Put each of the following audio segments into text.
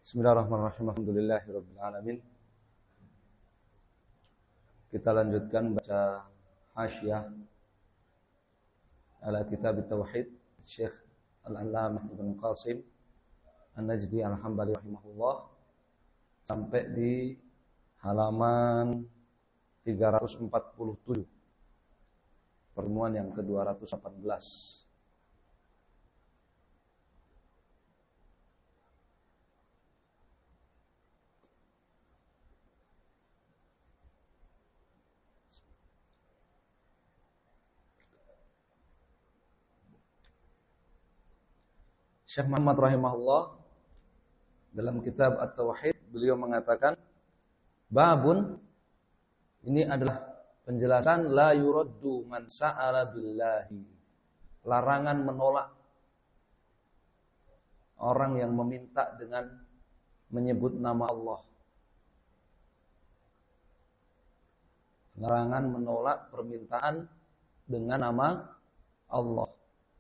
Bismillahirrahmanirrahim. Alhamdulillahirabbil alamin. Kita lanjutkan baca Hasyiah ala Kitab Tauhid Syekh Al-Allamah Ibnu Qasim An-Najdi Al-Hambali rahimahullah sampai di halaman 347. Pertemuan yang ke-218. Syekh Muhammad rahimahullah dalam kitab At-Tauhid beliau mengatakan babun, ini adalah penjelasan la yuraddu man sa'ala billahi, larangan menolak orang yang meminta dengan menyebut nama Allah. Larangan menolak permintaan dengan nama Allah.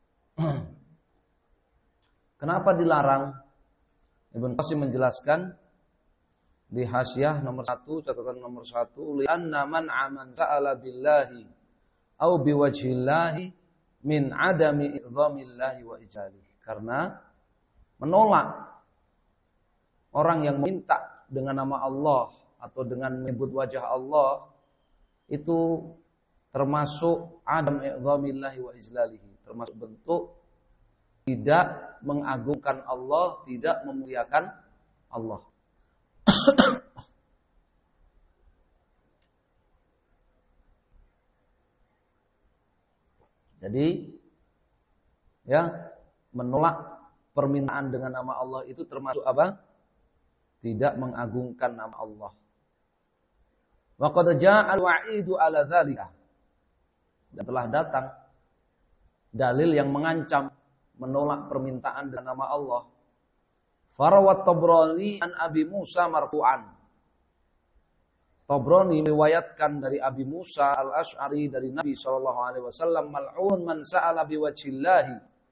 Kenapa dilarang? Ibnu Qasim menjelaskan di Hasyiah nomor 1, catatan nomor 1, li'anna man aman sa'ala billahi au biwajhillahi min adami i'zamillahi wa ijalihi. Karena menolak orang yang meminta dengan nama Allah atau dengan menyebut wajah Allah itu termasuk adam i'zamillahi wa ijlalihi, termasuk bentuk tidak mengagungkan Allah, tidak memuliakan Allah. Jadi ya, menolak permintaan dengan nama Allah itu termasuk apa? Tidak mengagungkan nama Allah. Wa qad jaa'a al-wa'idu 'ala dzalika. Dan telah datang dalil yang mengancam menolak permintaan dengan nama Allah. Farawat Tabrani an Abi Musa marfu'an. Tabrani meriwayatkan dari Abi Musa al-Asy'ari dari Nabi sallallahu alaihi wasallam, mal'un man sa'ala biwajhillahi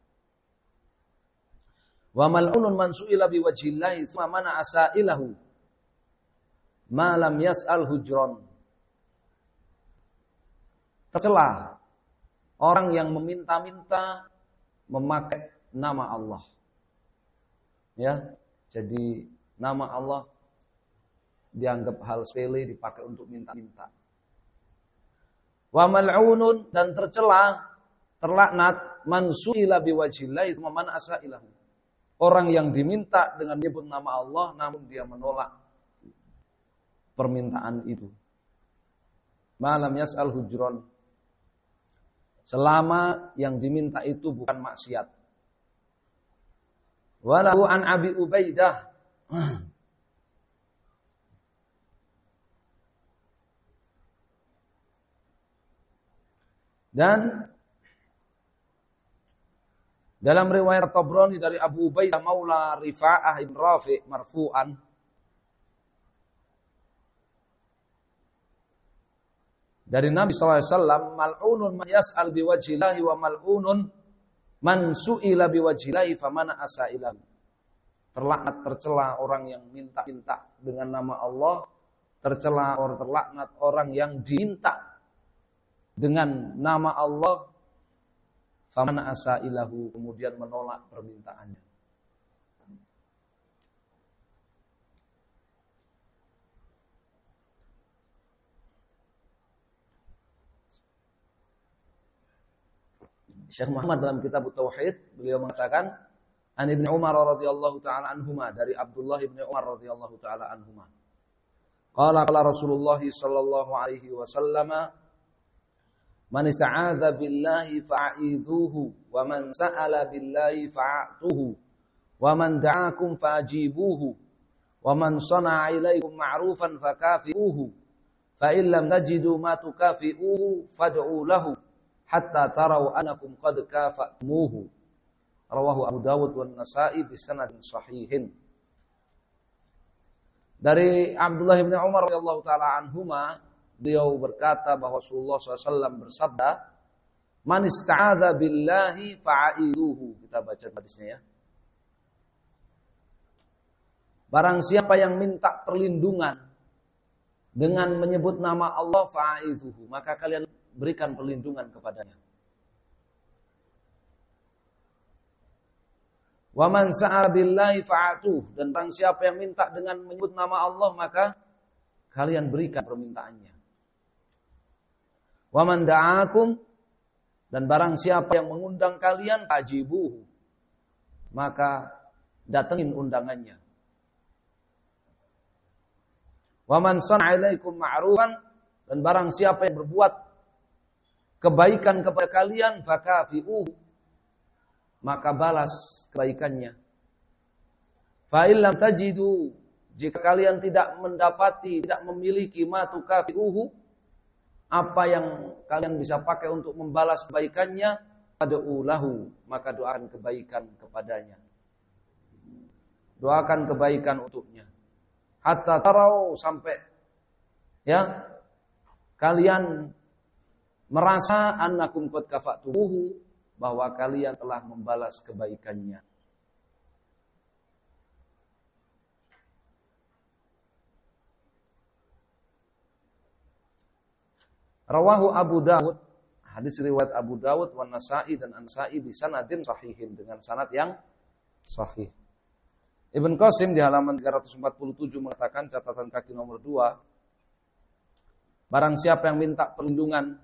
wa mal'unun man su'ila biwajhillahi tsumma mana asailahu ma lam yas'al hujran. Tercela orang yang meminta-minta memakai nama Allah. Ya, jadi nama Allah dianggap hal sepele, dipakai untuk minta-minta. Wa mal'unun, dan tercela, terlaknat, man su'ila biwajhillahi tsumma man asailahu. Orang yang diminta dengan menyebut nama Allah namun dia menolak permintaan itu. Malam yas'al hujron, selama yang diminta itu bukan maksiat. Walahu an Abi Ubaidah, dan dalam riwayat Tabrani dari Abu Ubaidah maula Rifa'ah ibn Rafi' marfu'an, dari Nabi SAW, mal'unun man yas'al biwajhillahi wa mal'unun man su'ila biwajhillahi famana asailahu. Terlaknat, tercela orang yang minta-minta dengan nama Allah, tercela orang, terlaknat orang yang diminta dengan nama Allah, famana asailahu, kemudian menolak permintaannya. Syekh Muhammad dalam kitab Tauhid beliau mengatakan an Ibnu Umar radhiyallahu taala anhuma, dari Abdullah bin Umar radhiyallahu taala anhuma. Qala Rasulullah sallallahu alaihi wasallam, man ista'adza billahi fa'idhuhu wa man sa'ala billahi fa'atuhu wa man da'akum fa'ajibuhu wa man sana'a ilaikum ma'rufan fakafi'uhu fa in lam tajidu ma tukafi'uhu fad'u lahu hatta tarau anakum qad kafa'tumuhu. Rawahu Abu Dawud wan Nasa'i bi sanadin sahihin. Dari Abdullah bin Umar radhiyallahu taala anhuma, beliau berkata bahwa Rasulullah SAW bersabda, man ista'adza billahi fa'aiduhu. Kita baca hadisnya ya. Barang siapa yang minta perlindungan dengan menyebut nama Allah fa'idhuhu, maka kalian berikan perlindungan kepadanya. Wa man sa'a billahi fa'atuh, dan barang siapa yang minta dengan menyebut nama Allah maka kalian berikan permintaannya. Wa man da'akum, dan barang siapa yang mengundang kalian fajibuhu, maka datengin undangannya. Wa man sana'a ilaikum ma'rufan, dan barang siapa yang berbuat kebaikan kepada kalian fakafi'uhu, maka balas kebaikannya. Fa illam tajidu, jika kalian tidak mendapati, tidak memiliki ma tukafi'uhu, apa yang kalian bisa pakai untuk membalas kebaikannya, fad'u lahu, maka doakan kebaikan kepadanya. Doakan kebaikan untuknya. Hatta tarau, sampai ya kalian merasa annakum qad kafa'tumuhu, bahwa kalian telah membalas kebaikannya. Rawahu Abu Dawud, hadis riwayat Abu Dawud wan Nasa'i dan An-Nasa'i bi sanadin sahihin, dengan sanad yang sahih. Ibn Qasim di halaman 347 mengatakan, catatan kaki nomor 2, barang siapa yang minta perlindungan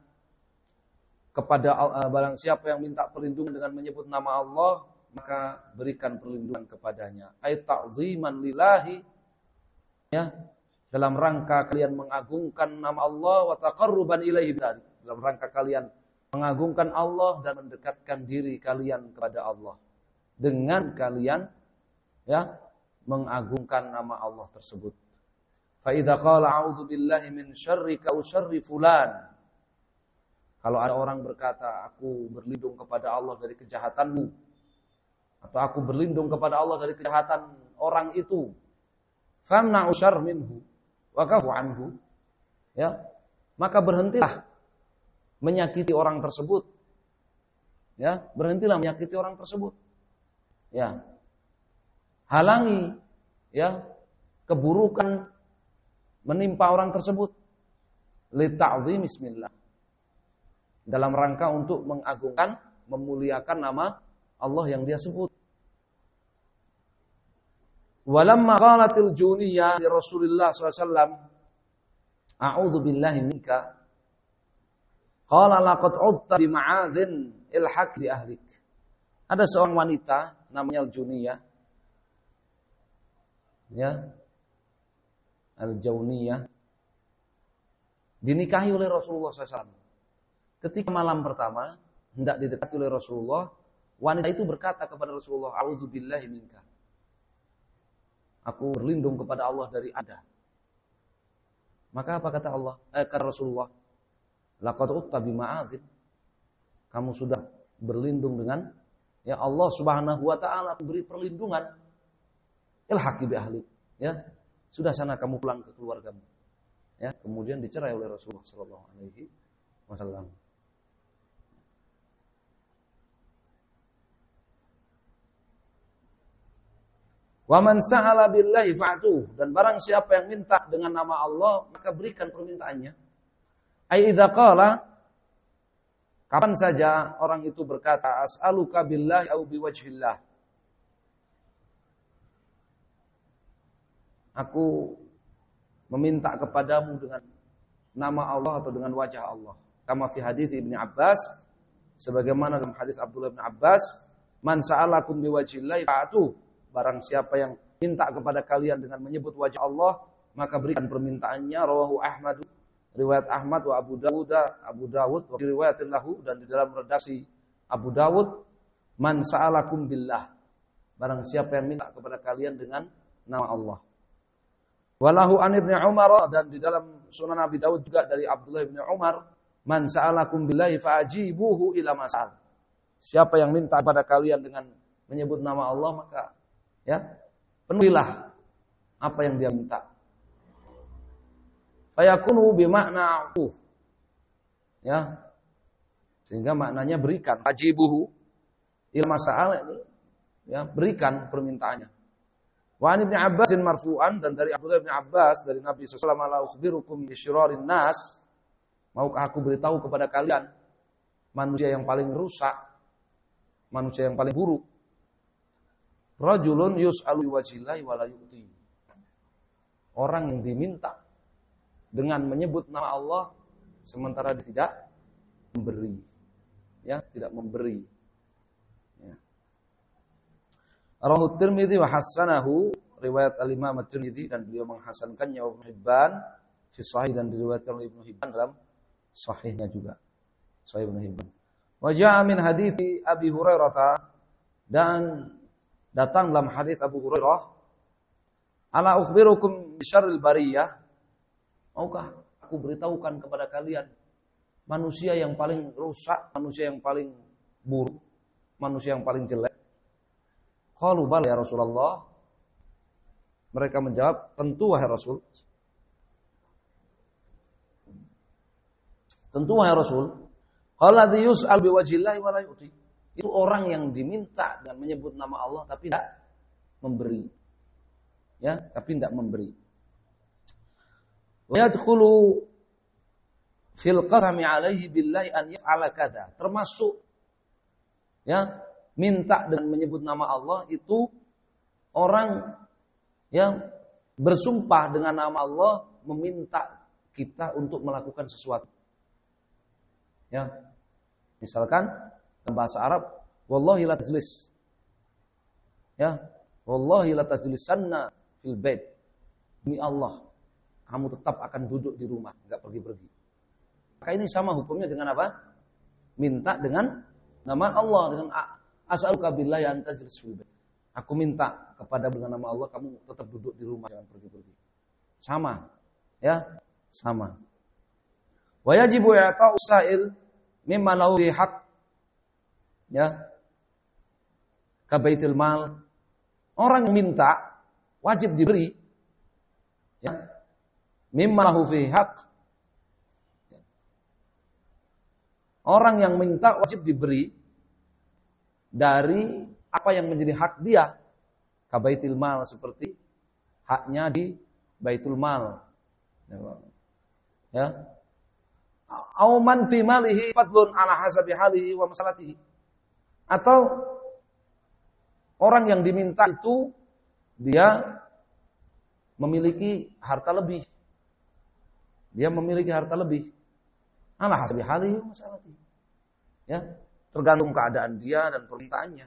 barang siapa yang minta perlindungan dengan menyebut nama Allah, maka berikan perlindungan kepadanya. Ay ta'ziman lillahi, ya, dalam rangka kalian mengagungkan nama Allah, wa taqarruban ilaihi, dalam rangka kalian mengagungkan Allah dan mendekatkan diri kalian kepada Allah dengan kalian ya mengagungkan nama Allah tersebut. Fa idza qala a'udzu billahi min syarrika wa syarri fulan, kalau ada orang berkata, aku berlindung kepada Allah dari kejahatanmu, atau aku berlindung kepada Allah dari kejahatan orang itu, famna'u syarr minhu wa kafu anhu, ya, maka berhentilah menyakiti orang tersebut. Ya, berhentilah menyakiti orang tersebut. Ya. Halangi ya keburukan menimpa orang tersebut. Li ta'zim bismillah. Dalam rangka untuk mengagungkan, memuliakan nama Allah yang dia sebut. Walamma qalatil juniyah li Rasulillah SAW, a'udzu billahi minka, qala laqad udta bi ma'adzin ilhaq bi ahlik. Ada seorang wanita namanya Al-Juniyah, ya, Al-Jauniyah, dinikahi oleh Rasulullah SAW. Ketika malam pertama hendak didekati oleh Rasulullah, wanita itu berkata kepada Rasulullah, a'udzu billahi minka, aku berlindung kepada Allah dari Anda. Maka apa kata Allah? Kata Rasulullah, laqad utta bi ma'adzin, kamu sudah berlindung dengan ya Allah Subhanahu wa taala, beri perlindungan. Ilhaqi bi ahli, ya, sudah sana kamu pulang ke keluargamu. Ya, kemudian dicerai oleh Rasulullah sallallahu alaihi wasallam. Wa man sa'ala billahi fa'tuh, dan barang siapa yang minta dengan nama Allah, maka berikan permintaannya. Ai idza qala, kapan saja orang itu berkata, as'aluka billahi au biwajhillah, aku meminta kepadamu dengan nama Allah atau dengan wajah Allah. Kama fi hadis Ibnu Abbas, sebagaimana dalam hadis Abdullah bin Abbas, man sa'alakum biwajhillah fa'tuh, barang siapa yang minta kepada kalian dengan menyebut wajah Allah, maka berikan permintaannya. Rawahu Ahmad, riwayat Ahmad, wa Abu Dawud wa riwayatin lahu, dan di dalam redaksi Abu Dawud, man sa'alakum billah, barang siapa yang minta kepada kalian dengan nama Allah. Walahu an Ibnu Umar, dan di dalam Sunan Abi Dawud juga dari Abdullah bin Umar, man sa'alakum billahi fa'ajibuhu ila mas'al, siapa yang minta kepada kalian dengan menyebut nama Allah, maka ya penuhilah apa yang dia minta. Fayakunu bimakna a'tuh, ya, sehingga maknanya berikan. Ajibuhu il mas'al, ini ya, berikan permintaannya. Wa an Ibnu Abbasin marfu'an, dan dari Abdullah bin Abbas dari Nabi sallallahu alaihi wasallam, la ukhbirukum bi syirarin nas, maukah aku beritahu kepada kalian manusia yang paling rusak, manusia yang paling buruk? Rajulun yus'alu biwajhillahi wa la yu'ti. Orang yang diminta dengan menyebut nama Allah sementara dia tidak memberi. Ya, tidak memberi. Ya. Rawahu Tirmidzi wa hasanahu, riwayat al-Imam At-Tirmidzi, dan beliau menghasankannya, wa Ibnu Hibban fi Sahih, dan diriwayatkan oleh Ibnu Hibban dalam sahihnya juga. Sahih Ibnu Hibban. Wa ja'a min hadithi Abi Hurairah, dan datang dalam hadis Abu Hurairah, ala ukhbirukum bisyarril bariyah, maukah aku beritahukan kepada kalian manusia yang paling rusak, manusia yang paling buruk, manusia yang paling jelek? Qalu bala ya Rasulullah. Mereka menjawab, tentu wahai Rasul. Tentu wahai Rasul. Qala alladhi yus'al biwajhillahi wa la yu'ti. Itu orang yang diminta dengan menyebut nama Allah tapi tidak memberi. Ya, tapi tidak memberi. Wa yadkhulu fil qasami alaihi billahi an yaf'ala kadza. Termasuk ya, minta dengan menyebut nama Allah itu orang yang bersumpah dengan nama Allah meminta kita untuk melakukan sesuatu. Ya. Misalkan dalam bahasa Arab, wallahi la tajlis. Ya, wallahi la tajlisanna fil bait. Demi Allah, kamu tetap akan duduk di rumah, enggak pergi-pergi. Maka ini sama hukumnya dengan apa? Minta dengan nama Allah, dengan as'aluka billahi an tajlis fil bait. Aku minta kepada dengan nama Allah kamu tetap duduk di rumah, jangan pergi-pergi. Sama. Ya, sama. Wa yajibu i'ta'u sa'il mimma lahu haq. Ya, kabaitul mal, orang yang minta wajib diberi. Ya, mimma lahu fi haq. Orang yang minta wajib diberi dari apa yang menjadi hak dia. Kabaitul mal, seperti haknya di baitul mal. Ya. Au man fi malihi fadlun ala hasabi halihi wa masalatihi. Atau orang yang diminta itu dia memiliki harta lebih. Dia memiliki harta lebih. Ala hasbi halihi wa masalatihi. Ya, tergantung keadaan dia dan permintaannya.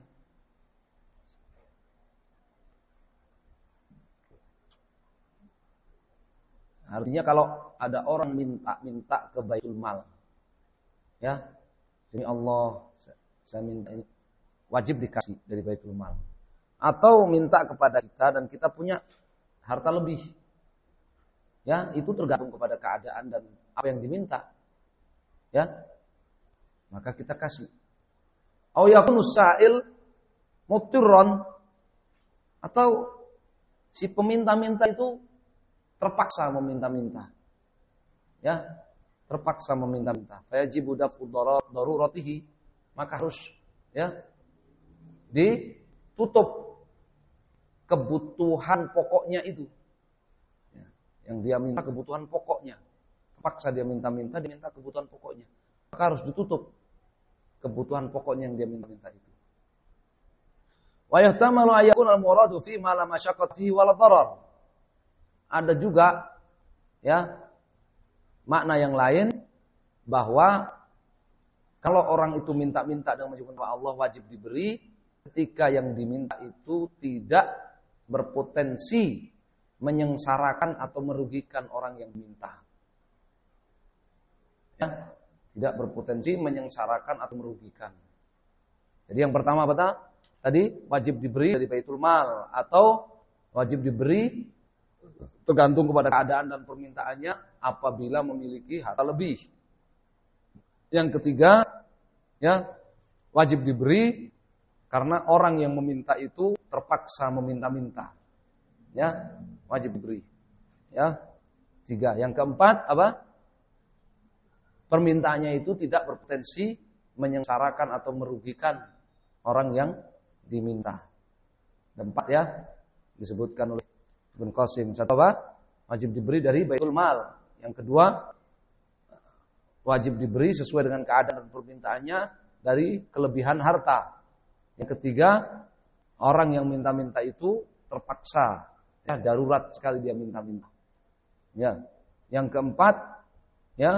Artinya kalau ada orang minta ke baitul mal, ya, demi Allah saya minta ini, wajib dikasih dari baitul mal. Atau minta kepada kita dan kita punya harta lebih, ya, itu tergantung kepada keadaan dan apa yang diminta, ya, maka kita kasih. Au yakunu sa'il mutirron, atau si peminta-minta itu terpaksa meminta-minta. Ya, terpaksa meminta-minta. Fayajibu daf'u daruratihi, maka harus ya ditutup kebutuhan pokoknya itu. Ya, yang dia minta kebutuhan pokoknya. Terpaksa dia minta-minta, dia minta kebutuhan pokoknya. Maka harus ditutup kebutuhan pokoknya yang dia minta-minta itu. Wa yahtamalu ayyakuna al-muradu fi ma la masyaqqat fihi wala darar. Ada juga ya makna yang lain bahwa kalau orang itu minta-minta dengan menyebut nama Allah wajib diberi ketika yang diminta itu tidak berpotensi menyengsarakan atau merugikan orang yang diminta. Ya, tidak berpotensi menyengsarakan atau merugikan. Jadi yang pertama apa tadi? Wajib diberi dari baitul mal atau wajib diberi tergantung kepada keadaan dan permintaannya apabila memiliki harta lebih. Yang ketiga, ya, wajib diberi karena orang yang meminta itu terpaksa meminta-minta. Ya, wajib diberi. Ya. Tiga. Yang keempat apa? Permintaannya itu tidak berpotensi menyengsarakan atau merugikan orang yang diminta. Keempat ya. disebutkan oleh Ibnu Qasim. Satu apa? Wajib diberi dari baitul mal. Yang kedua, wajib diberi sesuai dengan keadaan dan permintaannya dari kelebihan harta. Yang ketiga, orang yang minta-minta itu terpaksa, ya, darurat sekali dia minta-minta. Ya. Yang keempat, ya,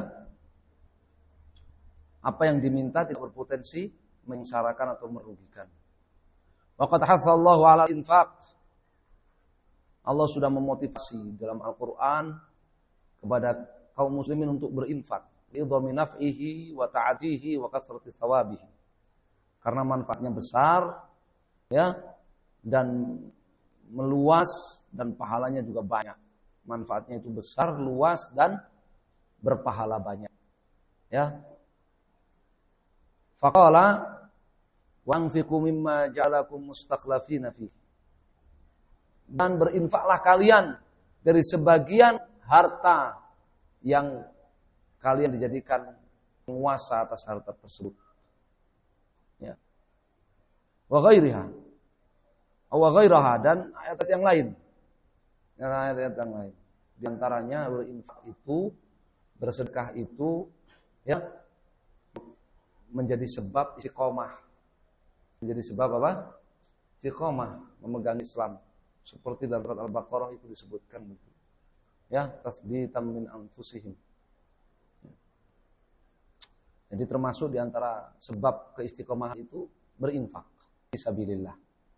apa yang diminta tidak berpotensi menyengsarakan atau merugikan. Waqad hathallahu 'ala infaq. Allah sudah memotivasi dalam Al-Qur'an kepada kaum muslimin untuk berinfak, lidhami naf'ihi wa ta'atihi wa kathrati thawabihi. Karena manfaatnya besar, ya, dan meluas dan pahalanya juga banyak. Manfaatnya itu besar, luas dan berpahala banyak. Ya. Faqala wa'anfiqu mimma ja'alakum mustakhlafina fihi. Dan berinfaklah kalian dari sebagian harta yang kalian dijadikan penguasa atas harta tersebut. Ya. Wa ghairiha. Wa ghairaha, dan ayat yang lain. Ayat-ayat yang lain. Di antaranya berinfak itu, bersedekah itu, ya, menjadi sebab istiqomah. Menjadi sebab apa? Istiqomah, memegang Islam. Seperti dalam surat Al-Baqarah itu disebutkan begitu. Ya, tathbitan min anfusihim. Jadi termasuk di antara sebab keistiqomahan itu berinfak fisabilillah.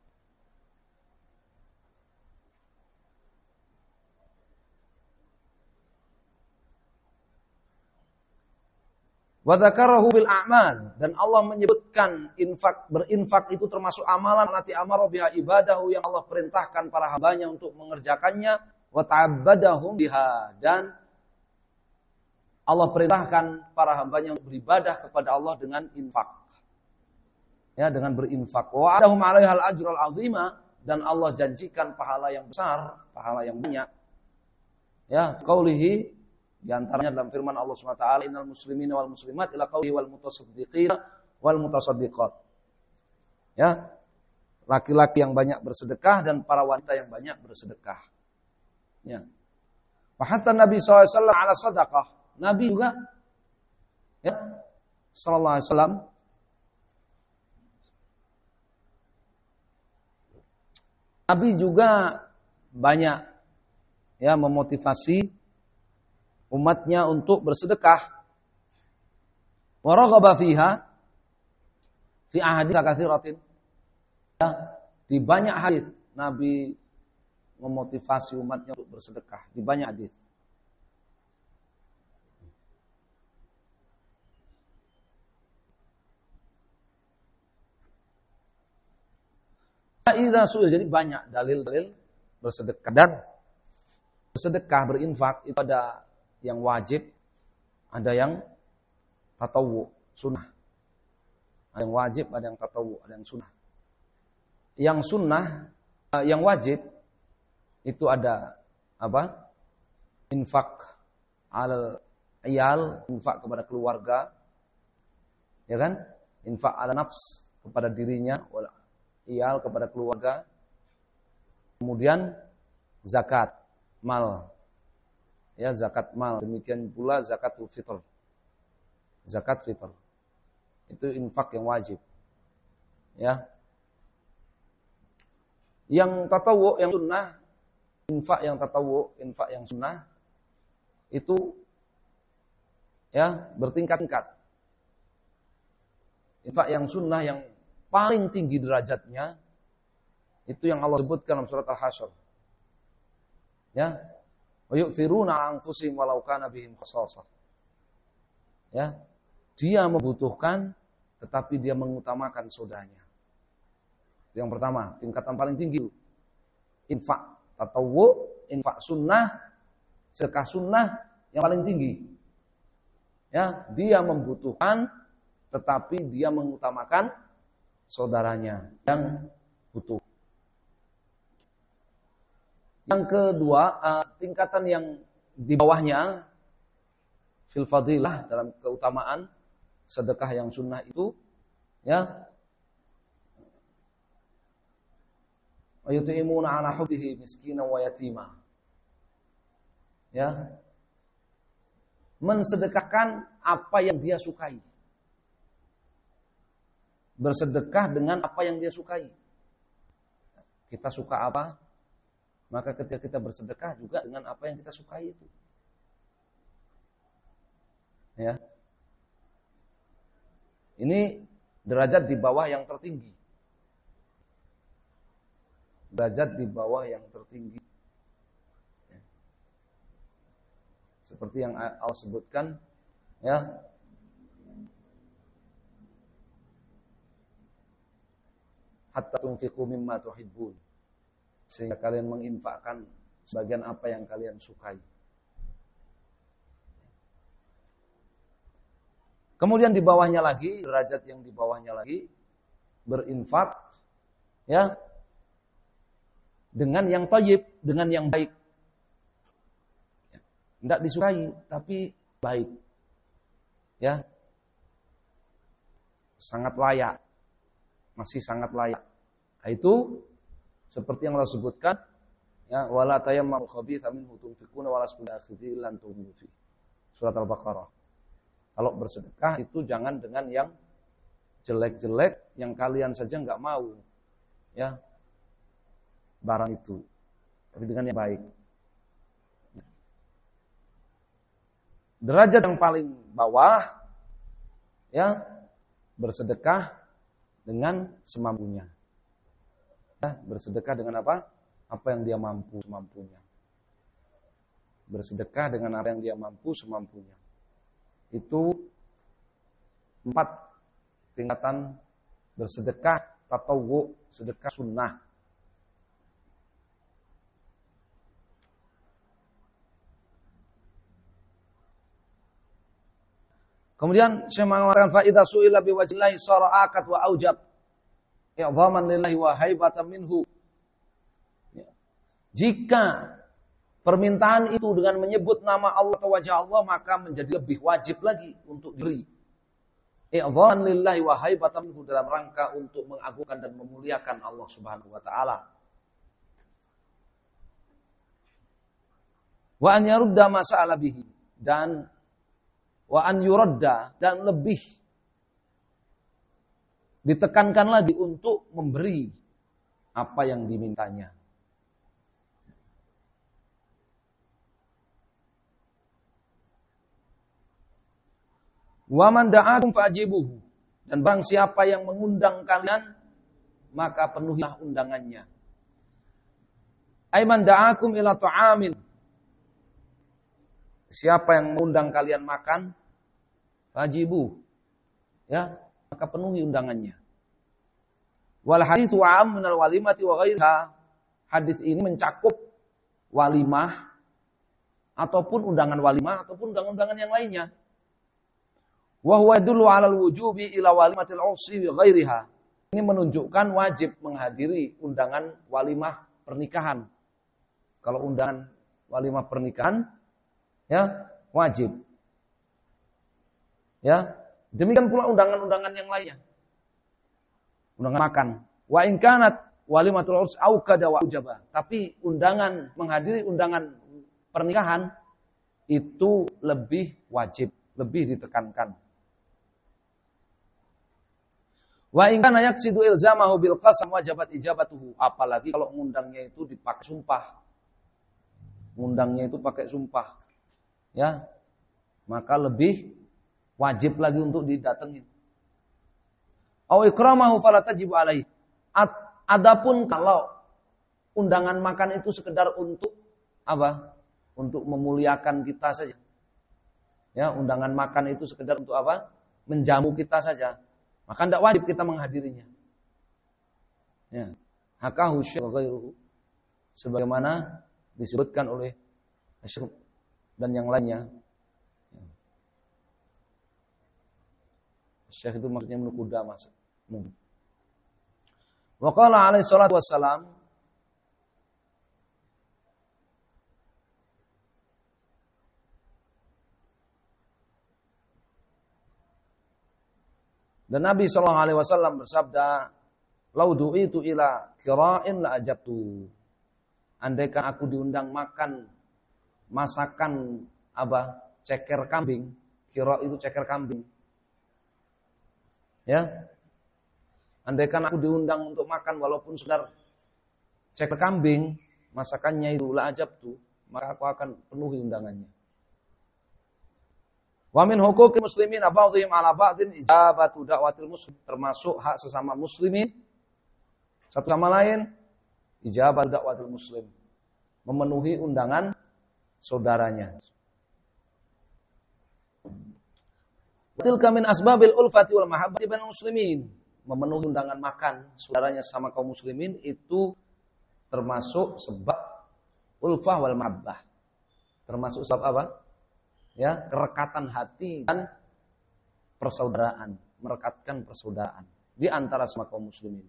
Wa dzakarahu bil a'mal, dan Allah menyebutkan berinfak itu termasuk amalan allati amara biha ibadahu, yang Allah perintahkan para hambanya untuk mengerjakannya, wa ta'abbadahum biha, dan Allah perintahkan para hambanya untuk beribadah kepada Allah dengan infak. Ya, dengan berinfak. Wa adahum 'alaiha al-ajral 'azima, dan Allah janjikan pahala yang besar, pahala yang banyak. Ya, qaulihi, di antaranya dalam firman Allah SWT, innal muslimina wal muslimat ila qawli wal mutasaddiqina wal mutasaddiqat. Ya, laki-laki yang banyak bersedekah dan para wanita yang banyak bersedekah. Ya. Wa hatta Nabi SAW ala sadaqah. Nabi juga, ya, sallallahu alaihi wasallam, Nabi juga banyak, ya, memotivasi umatnya untuk bersedekah. Wa raghaba fiha fi ahadits katsiratin. Ya, di banyak hadis Nabi memotivasi umatnya untuk bersedekah, di banyak hadis. Jadi banyak dalil-dalil bersedekah, dan bersedekah, berinfak itu ada yang wajib, ada yang tatawwu, sunnah. Ada yang wajib, ada yang tatawwu, ada yang sunnah. Yang sunnah, yang wajib itu ada apa? Infak al iyal, infak kepada keluarga, ya kan? Infak ala nafs, kepada dirinya, wala iyal, kepada keluarga. Kemudian zakat mal. Ya, zakat mal. Demikian pula zakatul fitr. Zakat fitr. Itu infak yang wajib. Ya. Yang tatawwu, yang sunnah, infak yang tatawwu, infak yang sunnah itu, ya, bertingkat-tingkat. Infak yang sunnah yang paling tinggi derajatnya itu yang Allah sebutkan dalam surat Al-Hasyr. Ya. Wa yu'thiruna 'ala anfusihim walau kana bihim khasasah. Ya. Dia membutuhkan tetapi dia mengutamakan saudaranya. Itu yang pertama, tingkatan paling tinggi. Infak tatawwu, infak sunnah, sedekah sunnah yang paling tinggi. Ya, dia membutuhkan tetapi dia mengutamakan saudaranya yang butuh. Yang kedua, tingkatan yang di bawahnya fil fadilah, dalam keutamaan sedekah yang sunnah itu, ya, wa yut'imuna 'ala hubbihi miskinan wa yatima. Ya. Mensedekahkan apa yang dia sukai. Bersedekah dengan apa yang dia sukai. Kita suka apa? Maka ketika kita bersedekah juga dengan apa yang kita sukai itu. Ya. Ini derajat di bawah yang tertinggi. Derajat di bawah yang tertinggi. Ya. Seperti yang Allah sebutkan, ya. Hatta tunfiqu mimma tuhibbun. Sehingga kalian menginfakkan sebagian apa yang kalian sukai. Kemudian di bawahnya lagi, derajat yang di bawahnya lagi, berinfak, ya, dengan yang thayyib, dengan yang baik. Tidak disukai, tapi baik. Ya, sangat layak, masih sangat layak. Itu seperti yang Allah sebutkan, ya, wala tayammamu khabitha minhu tunfiquna wala tasbihu akhidhi lan tughnu fi. Surat Al-Baqarah. Kalau bersedekah itu jangan dengan yang jelek-jelek yang kalian saja nggak mau, ya, barang itu, tapi dengan yang baik. Derajat yang paling bawah, ya, bersedekah dengan semampunya. Ya, bersedekah dengan apa? Apa yang dia mampu semampunya. Bersedekah dengan apa yang dia mampu semampunya. Itu 4 tingkatan bersedekah tatawwu, sedekah sunnah. Kemudian saya mengatakan fa idza su'ila bi wajhillahi sara'akat wa aujab i'dhaman lillahi wa haibatan minhu. Jika permintaan itu dengan menyebut nama Allah atau wajah Allah, maka menjadi lebih wajib lagi untuk diberi. I'dhaman lillahi wa haibatan minhu, dalam rangka untuk mengagungkan dan memuliakan Allah Subhanahu wa taala. Wa an yarudda ma sa'ala bihi, dan wa an yuradda, dan lebih ditekankan lagi untuk memberi apa yang dimintanya. Wa man da'akum fa'jibuhu, dan barang siapa yang mengundang kalian maka penuhilah undangannya. Ay man da'akum ila ta'amin, siapa yang mengundang kalian makan, fajibu, ya, maka penuhi undangannya. Wal haditsu 'am minal walimati wa ghairiha, hadis ini mencakup walimah ataupun undangan walimah ataupun undangan-undangan yang lainnya. Wa huwa yadullu 'alal wujubi ila walimatil 'ursi wa ghairiha. Ini menunjukkan wajib menghadiri undangan walimah pernikahan. Kalau undangan walimah pernikahan, ya, wajib. Ya, demikian pula undangan-undangan yang lainnya. Undangan makan. Wa in kanat walimatul urs au kada wa ujaba. Tapi undangan, menghadiri undangan pernikahan itu lebih wajib, lebih ditekankan. Wa in kana yaqsidu ilzamahu bil qasam wajabat ijabatuhu. Apalagi kalau ngundangnya itu dipakai sumpah. Ngundangnya itu pakai sumpah. Ya, maka lebih wajib lagi untuk didatengin. Au ikramahu fala tajibu alaihi. Adapun kalau undangan makan itu sekedar untuk apa? Untuk memuliakan kita saja. Ya, undangan makan itu sekedar untuk apa? Menjamu kita saja. Maka tidak wajib kita menghadirinya. Ya, hakahu syekh wa ghairuhu, sebagaimana disebutkan oleh Syekh dan yang lainnya. Syekh itu maksudnya Ibnu Qudamah. Wa qala alaihi salatu wassalam, dan Nabi sallallahu alaihi wasallam bersabda, lau du'itu ila qira'in la ajabtu. Andaikan aku diundang makan masakan ceker kambing. Qira' itu ceker kambing. Ya. Andaikan aku diundang untuk makan walaupun sekedar ceker kambing, masakannya itu la ajabtu, maka aku akan penuhi undangannya. Wa min huquqil muslimin ba'dhum 'ala ba'din ijabatu da'watil muslim, termasuk hak sesama muslimin satu sama lain ijabah da'watil muslim, memenuhi undangan saudaranya. Tilka min asbabil ulfati wal mahabbati bainal muslimin, memenuhi undangan makan saudaranya sama kaum muslimin itu termasuk sebab ulfah wal mahabbah. Termasuk sebab apa? Ya, kerekatan hati dan persaudaraan, merekatkan persaudaraan di antara semua kaum muslimin.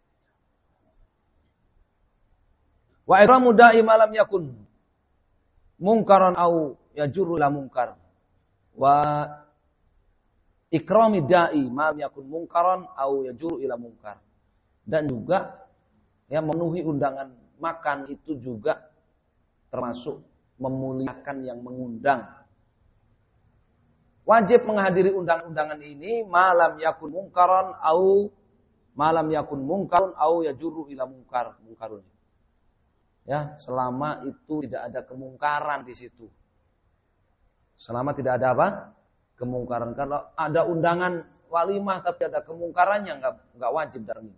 Wa ikramu da'i ma lam yakun munkaran au yajurru ila munkar. Wa ikrami da'i ma lam yakun munkaran au yajurru ila munkar. Dan juga ya memenuhi undangan makan itu juga termasuk memuliakan yang mengundang. Wajib menghadiri undangan-undangan ini malam yakun mungkaron au yajurru ila mungkarun. Ya, selama itu tidak ada kemungkaran di situ. Selama tidak ada apa? Kemungkaran. Kalau ada undangan walimah tapi ada kemungkarannya enggak wajib datang.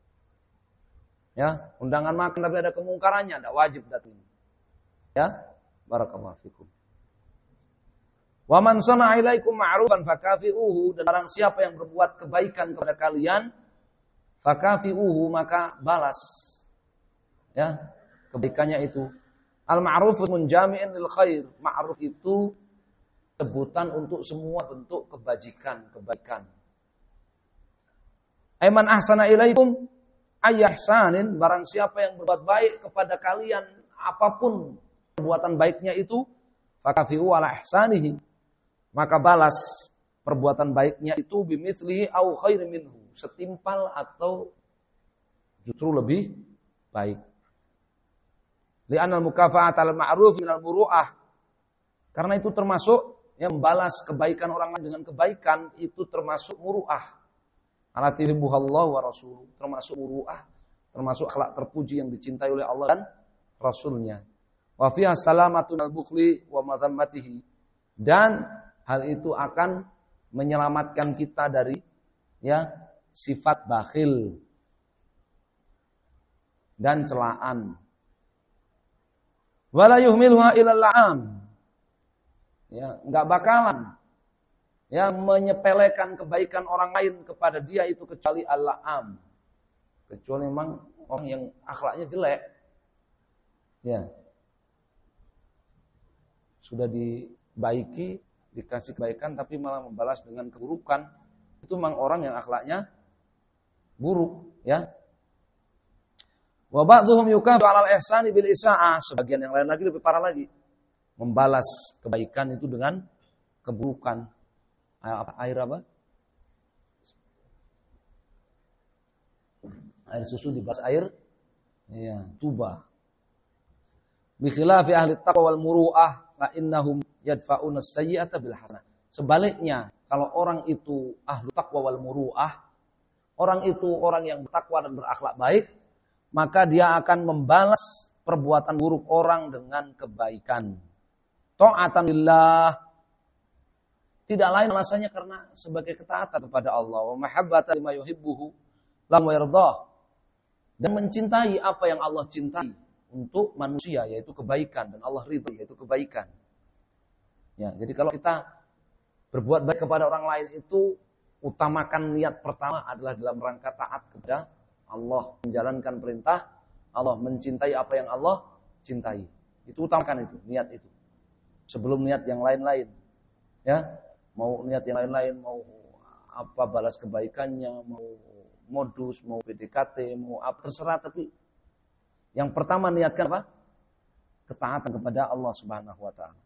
Ya, undangan makan tapi ada kemungkarannya enggak wajib datang. Ya, barakallahu fikum. Wa man sana'a ilaikum ma'rufan fakafi'uhu, dan barang siapa yang berbuat kebaikan kepada kalian fakafi'uhu, maka balas. Ya, kebaikannya itu. Al-ma'ruf munjami'in lil khair. Ma'ruf itu sebutan untuk semua bentuk kebaikan. Aiman ahsana ilaikum ayyahsanin, barang siapa yang berbuat baik kepada kalian apapun perbuatan baiknya itu fakafi'u ala ihsanihi, maka balas perbuatan baiknya itu bimithlihi au khairin minhu, setimpal atau justru lebih baik. Li'anal mukafa'at al ma'ruf minal muru'ah, karena itu termasuk yang membalas kebaikan orang lain dengan kebaikan itu termasuk muru'ah. Allati yuhibbuhallahu wa rasuluh, termasuk muru'ah, termasuk akhlak terpuji yang dicintai oleh Allah dan Rasulnya. Wa fiha salamatun al-bukhli wa madhammatihi, dan hal itu akan menyelamatkan kita dari ya sifat bakhil dan celaan. Wala yuhmiluha ilal la'am, ya enggak bakalan ya menyepelekan kebaikan orang lain kepada dia itu kecuali al-la'am, kecuali memang orang yang akhlaknya jelek. Ya, sudah dibaiki, dikasih kebaikan tapi malah membalas dengan keburukan, itu memang orang yang akhlaknya buruk, ya. Wa ba'dhum yukafu 'alal ihsani bil isa'ah, sebagian yang lain lagi lebih parah lagi, membalas kebaikan itu dengan keburukan. Air apa? Air susu dibalas air ya tuba. Bi khilafi ahli taqwa wal muru'ah fa innahum yadfa'una as-sayyi'ata bil hasanah. Sebaliknya, kalau orang itu ahlu taqwa wal muru'ah, orang itu orang yang bertakwa dan berakhlak baik, maka dia akan membalas perbuatan buruk orang dengan kebaikan. Ta'atan lillah, tidak lain alasannya karena sebagai ketaatan kepada Allah, wa mahabbatan lima yuhibbuhu lam yardah, dan mencintai apa yang Allah cintai untuk manusia, yaitu kebaikan, dan Allah ridha, yaitu kebaikan. Ya, jadi kalau kita berbuat baik kepada orang lain itu utamakan niat pertama adalah dalam rangka taat kepada Allah, menjalankan perintah Allah, mencintai apa yang Allah cintai. Itu utamakan itu, niat itu. Sebelum niat yang lain-lain. Ya, mau niat yang lain-lain, mau apa balas kebaikannya, mau modus, mau PDKT, mau apa terserah, tapi yang pertama niatkan apa? Ketaatan kepada Allah Subhanahu wa taala.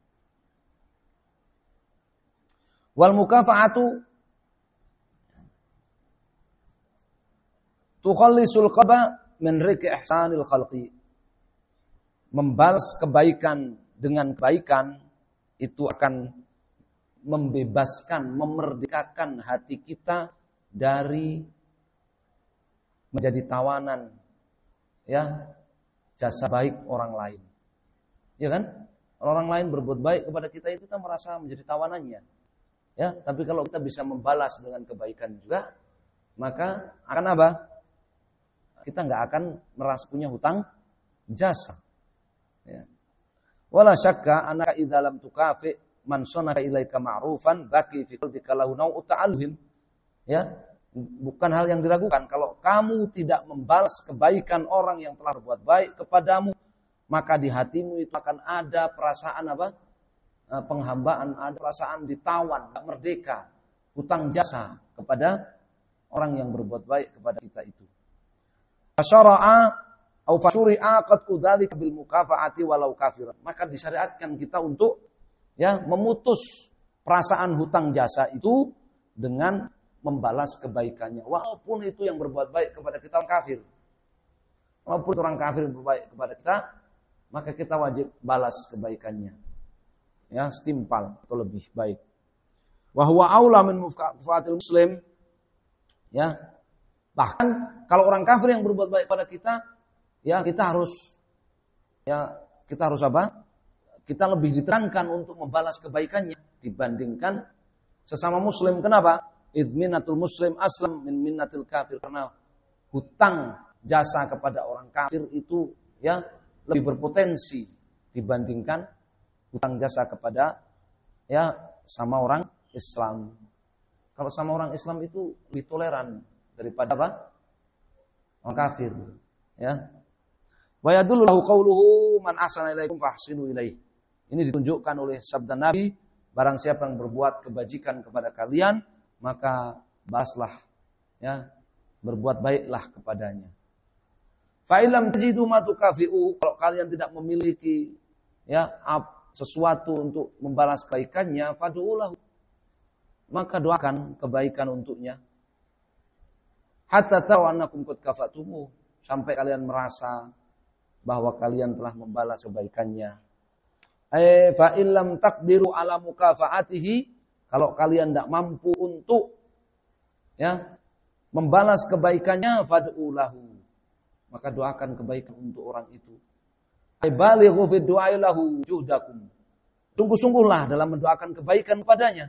Wal mukafa'atu Tukhallisul qaba min riki ihsanil khalqi. Membalas kebaikan dengan kebaikan itu akan membebaskan, memerdekakan hati kita dari menjadi tawanan ya jasa baik orang lain. Ya kan? Orang lain berbuat baik kepada kita itu kita merasa menjadi tawanannya. Ya, tapi kalau kita bisa membalas dengan kebaikan juga, maka akan apa? Kita nggak akan merasa punya hutang jasa. Ya. Wala syakka annaka idza lam tukafi man sanaka ilaika ma'rufan baqi fi qalbika lahu naw'u ta'alluhin. Ya, bukan hal yang diragukan kalau kamu tidak membalas kebaikan orang yang telah berbuat baik kepadamu, maka di hatimu itu akan ada perasaan apa? Penghambaan, ada perasaan ditawan, tak merdeka, hutang jasa kepada orang yang berbuat baik kepada kita itu. Fasyara'a au fasyuri'a qad udzalika bil mukafaati walau kafiran. Maka disyariatkan kita untuk ya memutus perasaan hutang jasa itu dengan membalas kebaikannya. Walaupun itu yang berbuat baik kepada kita orang kafir. Walaupun orang kafir berbuat baik kepada kita, maka kita wajib balas kebaikannya. Ya, setimpal atau lebih baik. Wa huwa aula min mukafatil muslim. Ya. Bahkan kalau orang kafir yang berbuat baik pada kita, ya kita harus apa? Kita lebih ditekankan untuk membalas kebaikannya dibandingkan sesama muslim. Kenapa? Idminatul muslim aslam min minnatil kafir, karena hutang jasa kepada orang kafir itu ya lebih berpotensi dibandingkan hutang jasa kepada ya sama orang Islam. Kalau sama orang Islam itu lebih toleran daripada apa? Orang kafir. Ya. Wa yadullu lahu qawluhu man ahsana ilaikum fahsinu ilaihi. Ini ditunjukkan oleh sabda Nabi, barang siapa yang berbuat kebajikan kepada kalian, maka balaslah, ya, berbuat baiklah kepadanya. Fa illam tajidu ma tukafi'u, kalau kalian tidak memiliki ya sesuatu untuk membalas kebaikannya, fad'ulahu, maka doakan kebaikan untuknya. Hatta tahu annakum qad kafatumu, sampai kalian merasa bahwa kalian telah membalas kebaikannya. Fa illam taqdiru ala mukafaatihi, kalau kalian tidak mampu untuk ya membalas kebaikannya, fad'u lahu, maka doakan kebaikan untuk orang itu. Balighu fi du'ai lahu juhdakum, sungguh-sungguhlah dalam mendoakan kebaikan kepadanya.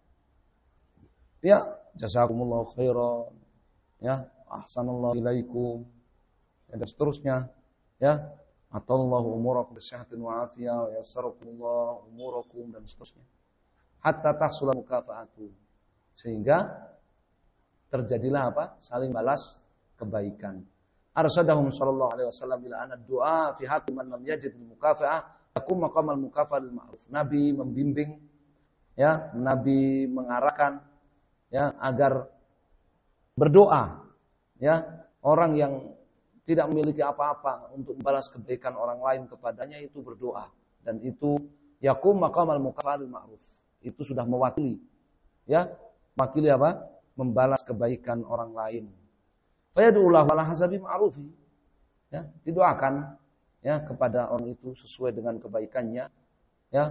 Ya, jazakumullahu khairan, ya, ahsanallahu ilaikum, dan seterusnya, ya, atallahu umurakum bisihhatin wa afiyah wa yassarakumullahu umurakum, dan seterusnya. Hatta tahsula mukafaatu, sehingga terjadilah apa? Saling balas kebaikan. Arsadahum sallallahu alaihi wasallam ila anna du'a fi haqqi man lam yajid mukafa'ah yakum maqamal mukafa'ah lil ma'ruf. Nabi membimbing, ya, Nabi mengarahkan, ya, agar berdoa, ya, orang yang tidak memiliki apa-apa untuk membalas kebaikan orang lain kepadanya itu berdoa, dan itu yakum maqamal mukafa'ah lil ma'ruf. Itu sudah mewakili, ya, mewakili apa? Membalas kebaikan orang lain. Fayad'ulahu ala hasabi ma'rufi, ya, didoakan, ya, kepada orang itu sesuai dengan kebaikannya, ya.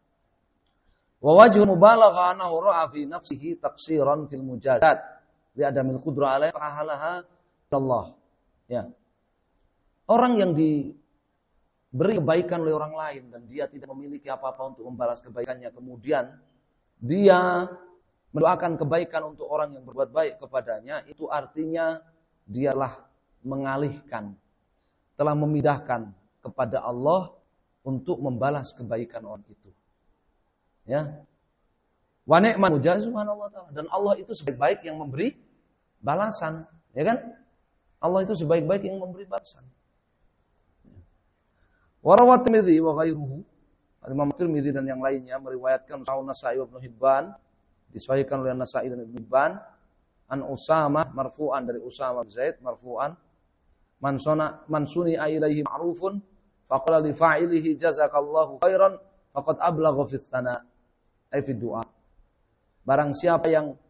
Wa wajhu mubalagha annahu ra'a fi nafsihi taqsiran fil mujazat li adamil qudrah alaiha fa'alaha Allah, ya. Orang yang diberi kebaikan oleh orang lain dan dia tidak memiliki apa-apa untuk membalas kebaikannya, kemudian dia mendoakan kebaikan untuk orang yang berbuat baik kepadanya, itu artinya dialah mengalihkan, telah memindahkan kepada Allah untuk membalas kebaikan orang itu. Ya. Wa ni'mal mujaz subhanallah ta'ala, dan Allah itu sebaik-baik yang memberi balasan, ya kan? Allah itu sebaik-baik yang memberi balasan. Wa rawat Tirmidzi wa ghairuhu, Imam Tirmidzi dan yang lainnya meriwayatkan Sahih Nasa'i wa Ibnu Hibban, disahihkan oleh Nasa'i dan Ibnu Hibban, an Usamah marfu'an, dari Usamah bin Zaid marfu'an, man suni ilaihi ma'rufun faqala li fa'ilihi jazakallahu khairan faqad ablagha fi tsana, ai fi du'a. Barang siapa yang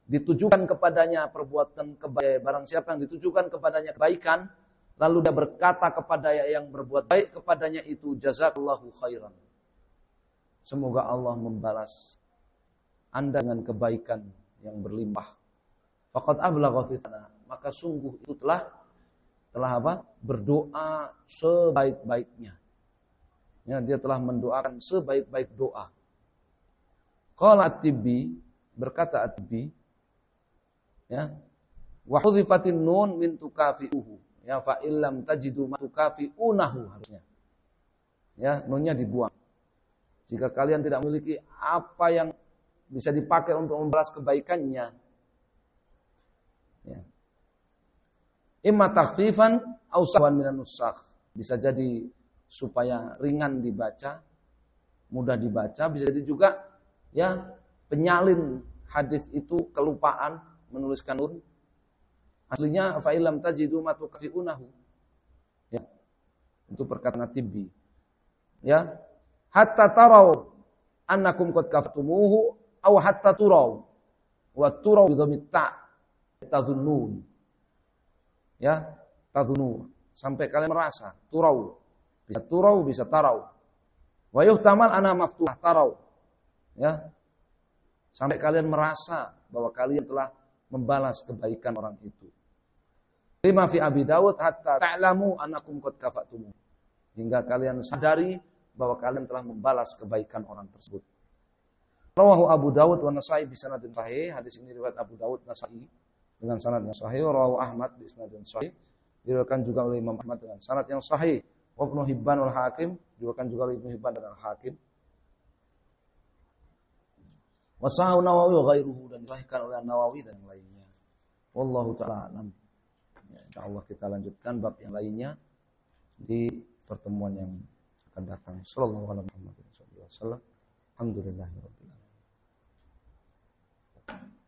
ditujukan kepadanya perbuatan kebaikan, barang siapa yang ditujukan kepadanya kebaikan, lalu dia berkata kepada yang berbuat baik kepadanya itu, jazakallahu khairan. Semoga Allah membalas Anda dengan kebaikan yang berlimpah. Faqad ablagha fitna, maka sungguh itu telah apa? Berdoa sebaik-baiknya. Ya, dia telah mendoakan sebaik-baik doa. Qala At-Tibbi, berkata At-Tibbi, ya, wa hudhifatin nun min tukafi'uhu, ya, fa illam tajidu ma tukafi'unahu, harusnya. Ya, nunnya dibuang. Jika kalian tidak memiliki apa yang bisa dipakai untuk membalas kebaikannya, ya. Imma takhfifan aw sahwan minan nusakh. Bisa jadi supaya ringan dibaca, mudah dibaca, bisa jadi juga ya penyalin hadis itu kelupaan menuliskan nun. Aslinya fa illam tajidu ma tukafi'unahu. Ya. Itu perkataan At-Tibbi. Ya. Hatta tarau annakum qad kafatumuhu aw hatta turau. Wa turau bi dhammit ta' tadhunnun. Ya, tadhunnu, sampai kalian merasa, turau. Bisa turau, bisa tarau. Wa yuhtamal ana maftuh tarau. Ya. Sampai kalian merasa bahwa kalian telah membalas kebaikan orang itu. Lima fi Abi Dawud hatta ta'lamu annakum qad kafatum. Hingga kalian sadari bahwa kalian telah membalas kebaikan orang tersebut. Rawahu Abu Dawud wa Nasa'i bi sanadin sahih. Hadis ini riwayat Abu Dawud, Nasa'i dengan sanad yang sahih. Rawahu Ahmad bi sanadin sahih. Diriwayatkan juga oleh Imam Ahmad dengan sanad yang sahih. Wa Ibnu Hibban wal Hakim, diriwayatkan juga oleh Ibnu Hibban dan Al-Hakim. Wa sahahu Nawawi wa ghairuhu, dan disahihkan oleh Nawawi dan yang lainnya. Wallahu ta'ala alam. Ya, insyaallah kita lanjutkan bab yang lainnya di pertemuan yang akan datang. Sallallahu alaihi wasallam. Alhamdulillahirabbil alamin.